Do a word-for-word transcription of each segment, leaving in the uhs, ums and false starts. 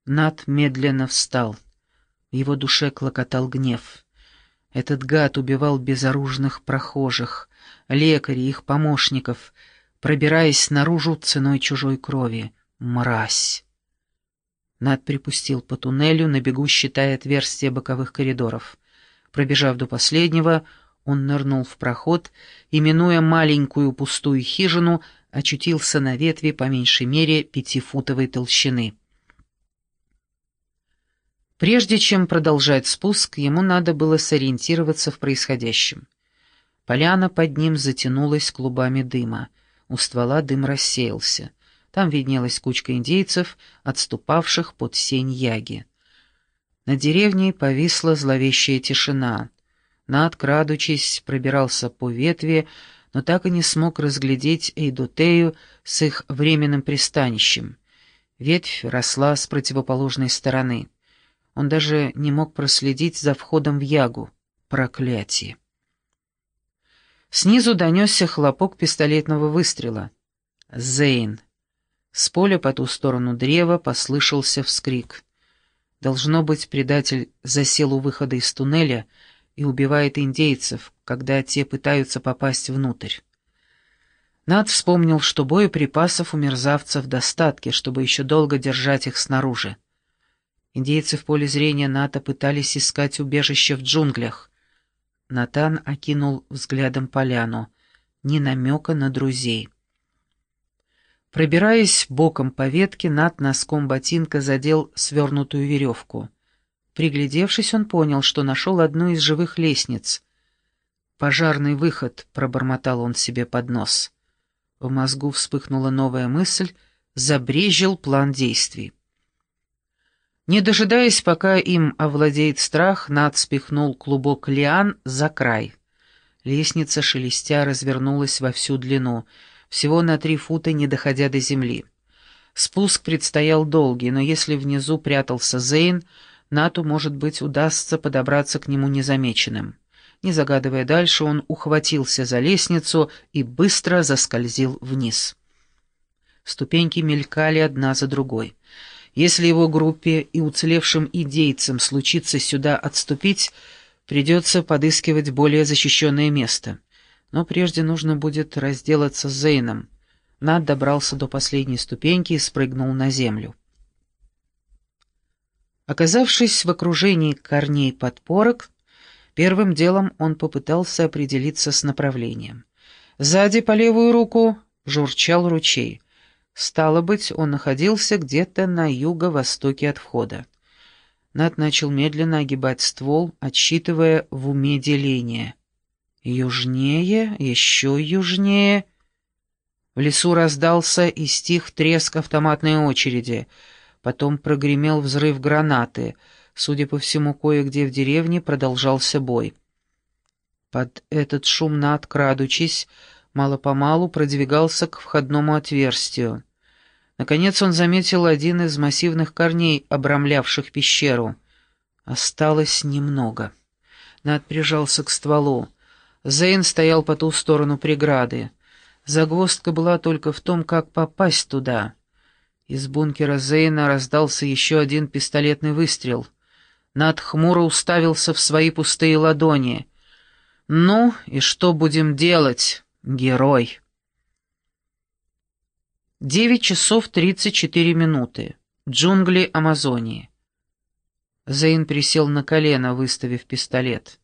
Нат медленно встал. В его душе клокотал гнев. Этот гад убивал безоружных прохожих, лекарей, их помощников, пробираясь наружу ценой чужой крови. Мразь! Нат припустил по туннелю, на бегу считая отверстия боковых коридоров. Пробежав до последнего, он нырнул в проход и, минуя маленькую пустую хижину, очутился на ветви по меньшей мере пятифутовой толщины. Прежде чем продолжать спуск, ему надо было сориентироваться в происходящем. Поляна под ним затянулась клубами дыма. У ствола дым рассеялся. Там виднелась кучка индейцев, отступавших под сень яги. Над деревней повисла зловещая тишина. Нат, крадучись, пробирался по ветви, но так и не смог разглядеть Эйдотею с их временным пристанищем. Ветвь росла с противоположной стороны. Он даже не мог проследить за входом в ягу. Проклятие! Снизу донесся хлопок пистолетного выстрела. Зейн. С поля по ту сторону древа послышался вскрик. Должно быть, предатель засел у выхода из туннеля и убивает индейцев, когда те пытаются попасть внутрь. Нат вспомнил, что боеприпасов у мерзавцев в достатке, чтобы еще долго держать их снаружи. Индейцы в поле зрения Ната пытались искать убежище в джунглях. Натан окинул взглядом поляну. Ни намека на друзей. Пробираясь боком по ветке, Нат носком ботинка задел свернутую веревку. Приглядевшись, он понял, что нашел одну из живых лестниц. «Пожарный выход», — пробормотал он себе под нос. В мозгу вспыхнула новая мысль, забрезжил план действий. Не дожидаясь, пока им овладеет страх, Нат спихнул клубок лиан за край. Лестница, шелестя, развернулась во всю длину, всего на три фута, не доходя до земли. Спуск предстоял долгий, но если внизу прятался Зейн, Нату, может быть, удастся подобраться к нему незамеченным. Не загадывая дальше, он ухватился за лестницу и быстро заскользил вниз. Ступеньки мелькали одна за другой. Если его группе и уцелевшим идейцам случится сюда отступить, придется подыскивать более защищенное место. Но прежде нужно будет разделаться с Зейном. Нат добрался до последней ступеньки и спрыгнул на землю. Оказавшись в окружении корней подпорок, первым делом он попытался определиться с направлением. Сзади по левую руку журчал ручей. Стало быть, он находился где-то на юго-востоке от входа. Нат начал медленно огибать ствол, отсчитывая в уме деление. Южнее, еще южнее. В лесу раздался и стих треск автоматной очереди. Потом прогремел взрыв гранаты. Судя по всему, кое-где в деревне продолжался бой. Под этот шум Нат, крадучись, мало-помалу продвигался к входному отверстию. Наконец он заметил один из массивных корней, обрамлявших пещеру. Осталось немного. Нат прижался к стволу. Зейн стоял по ту сторону преграды. Загвоздка была только в том, как попасть туда. Из бункера Зейна раздался еще один пистолетный выстрел. Нат хмуро уставился в свои пустые ладони. «Ну, и что будем делать, герой?» Девять часов тридцать четыре минуты. Джунгли Амазонии. Зейн присел на колено, выставив пистолет.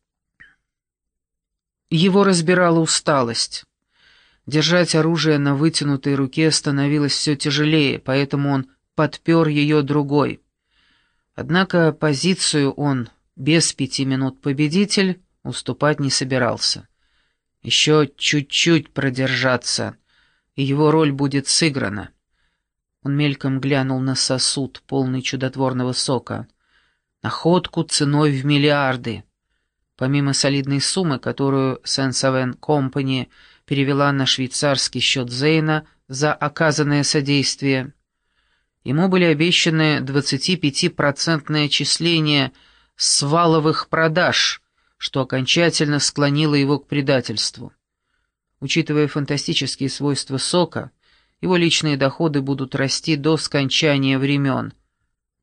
Его разбирала усталость. Держать оружие на вытянутой руке становилось все тяжелее, поэтому он подпер ее другой. Однако позицию он, без пяти минут победитель, уступать не собирался. Еще чуть-чуть продержаться, и его роль будет сыграна. Он мельком глянул на сосуд, полный чудотворного сока. Находку ценой в миллиарды. Помимо солидной суммы, которую Сен-Савен Компани перевела на швейцарский счет Зейна за оказанное содействие, ему были обещаны двадцатипятипроцентное отчисление с валовых продаж, что окончательно склонило его к предательству. Учитывая фантастические свойства сока, его личные доходы будут расти до скончания времен.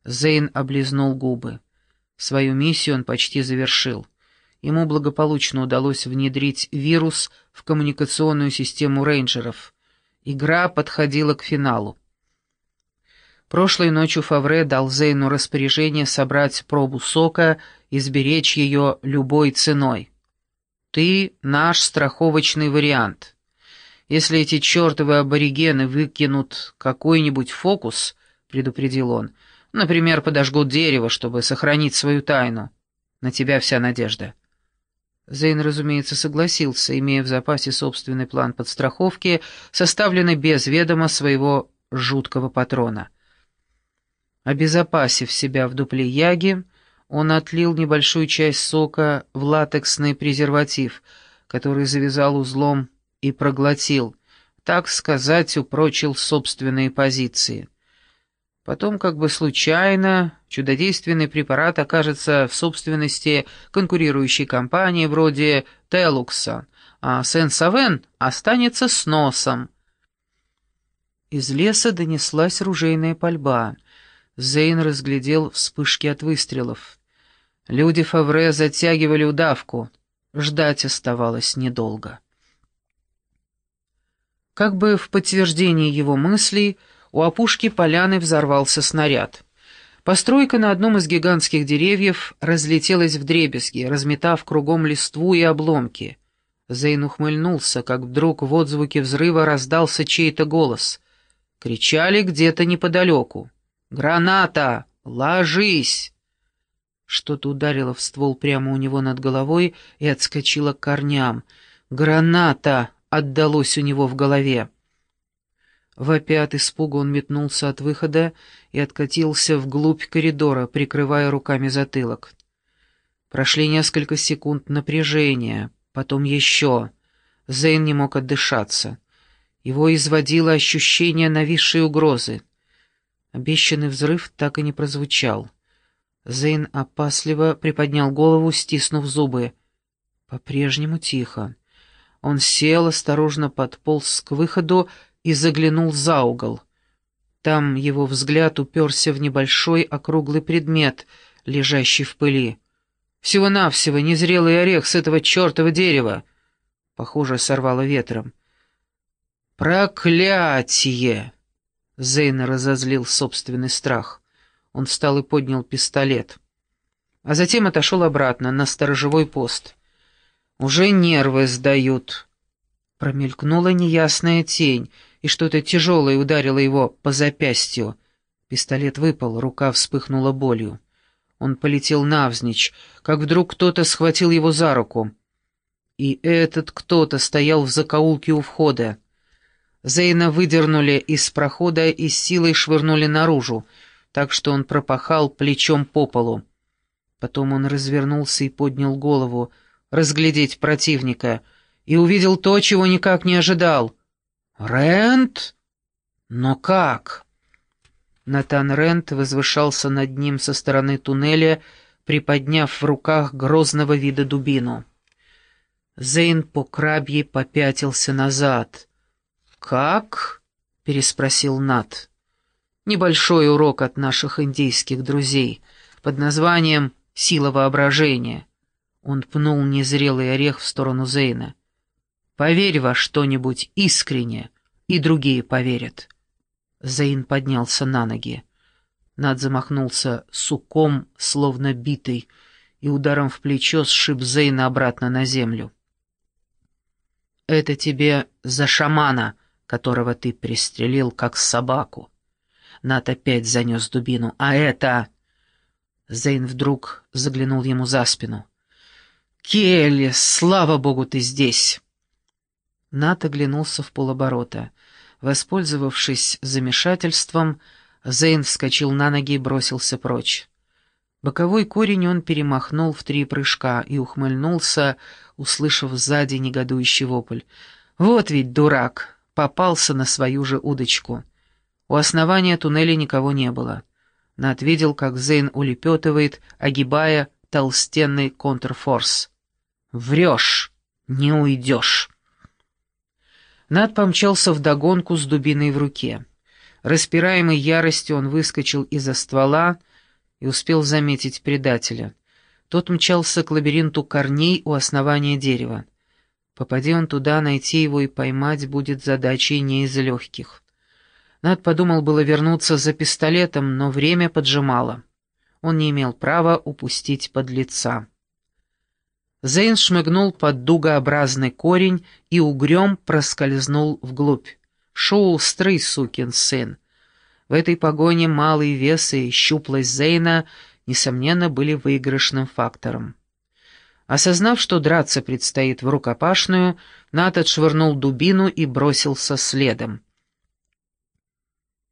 Зейн облизнул губы. Свою миссию он почти завершил. Ему благополучно удалось внедрить вирус в коммуникационную систему рейнджеров. Игра подходила к финалу. Прошлой ночью Фавре дал Зейну распоряжение собрать пробу сока и сберечь ее любой ценой. «Ты наш страховочный вариант. Если эти чертовы аборигены выкинут какой-нибудь фокус, — предупредил он, — например, подожгут дерево, чтобы сохранить свою тайну, на тебя вся надежда». Зейн, разумеется, согласился, имея в запасе собственный план подстраховки, составленный без ведома своего жуткого патрона. Обезопасив себя в дупле яги, он отлил небольшую часть сока в латексный презерватив, который завязал узлом и проглотил, так сказать, упрочил собственные позиции. Потом, как бы случайно, чудодейственный препарат окажется в собственности конкурирующей компании вроде Телукса, а Сен-Савен останется с носом. Из леса донеслась ружейная пальба. Зейн разглядел вспышки от выстрелов. Люди Фавре затягивали удавку. Ждать оставалось недолго. Как бы в подтверждение его мыслей, у опушки поляны взорвался снаряд. Постройка на одном из гигантских деревьев разлетелась вдребезги, разметав кругом листву и обломки. Зейн ухмыльнулся, как вдруг в отзвуке взрыва раздался чей-то голос. Кричали где-то неподалеку. «Граната! Ложись!» Что-то ударило в ствол прямо у него над головой и отскочило к корням. «Граната!» — отдалось у него в голове. Вопя от испуга, он метнулся от выхода и откатился вглубь коридора, прикрывая руками затылок. Прошли несколько секунд напряжения, потом еще. Зейн не мог отдышаться. Его изводило ощущение нависшей угрозы. Обещанный взрыв так и не прозвучал. Зейн опасливо приподнял голову, стиснув зубы. По-прежнему тихо. Он сел, осторожно подполз к выходу и заглянул за угол. Там его взгляд уперся в небольшой округлый предмет, лежащий в пыли. Всего-навсего незрелый орех с этого чертова дерева. Похоже, сорвало ветром. «Проклятие!» Зейна разозлил собственный страх. Он встал и поднял пистолет. А затем отошел обратно, на сторожевой пост. «Уже нервы сдают». Промелькнула неясная тень, и что-то тяжелое ударило его по запястью. Пистолет выпал, рука вспыхнула болью. Он полетел навзничь, как вдруг кто-то схватил его за руку. И этот кто-то стоял в закоулке у входа. Зейна выдернули из прохода и с силой швырнули наружу, так что он пропахал плечом по полу. Потом он развернулся и поднял голову, разглядеть противника, и увидел то, чего никак не ожидал. «Рент? Но как?» Натан Рент возвышался над ним со стороны туннеля, приподняв в руках грозного вида дубину. Зейн по крабье попятился назад. «Как?» — переспросил Нат. «Небольшой урок от наших индейских друзей под названием «Сила воображения». Он пнул незрелый орех в сторону Зейна. «Поверь во что-нибудь искренне, и другие поверят». Зейн поднялся на ноги. Нат замахнулся суком, словно битый, и ударом в плечо сшиб Зейна обратно на землю. «Это тебе за шамана, которого ты пристрелил, как собаку». Нат опять занес дубину. «А это...» Зейн вдруг заглянул ему за спину. «Келли, слава богу, ты здесь!» Нат оглянулся в полоборота. Воспользовавшись замешательством, Зейн вскочил на ноги и бросился прочь. Боковой корень он перемахнул в три прыжка и ухмыльнулся, услышав сзади негодующий вопль. «Вот ведь дурак! Попался на свою же удочку!» У основания туннеля никого не было. Нат видел, как Зейн улепетывает, огибая толстенный контрфорс. «Врешь! Не уйдешь!» Нат помчался вдогонку с дубиной в руке. Распираемый яростью он выскочил из-за ствола и успел заметить предателя. Тот мчался к лабиринту корней у основания дерева. Попади он туда, найти его и поймать будет задачей не из легких. Нат подумал было вернуться за пистолетом, но время поджимало. Он не имел права упустить подлеца. Зейн шмыгнул под дугообразный корень и угрём проскользнул вглубь. Шустрый сукин сын. В этой погоне малый вес и щуплость Зейна, несомненно, были выигрышным фактором. Осознав, что драться предстоит в рукопашную, Нат отшвырнул дубину и бросился следом.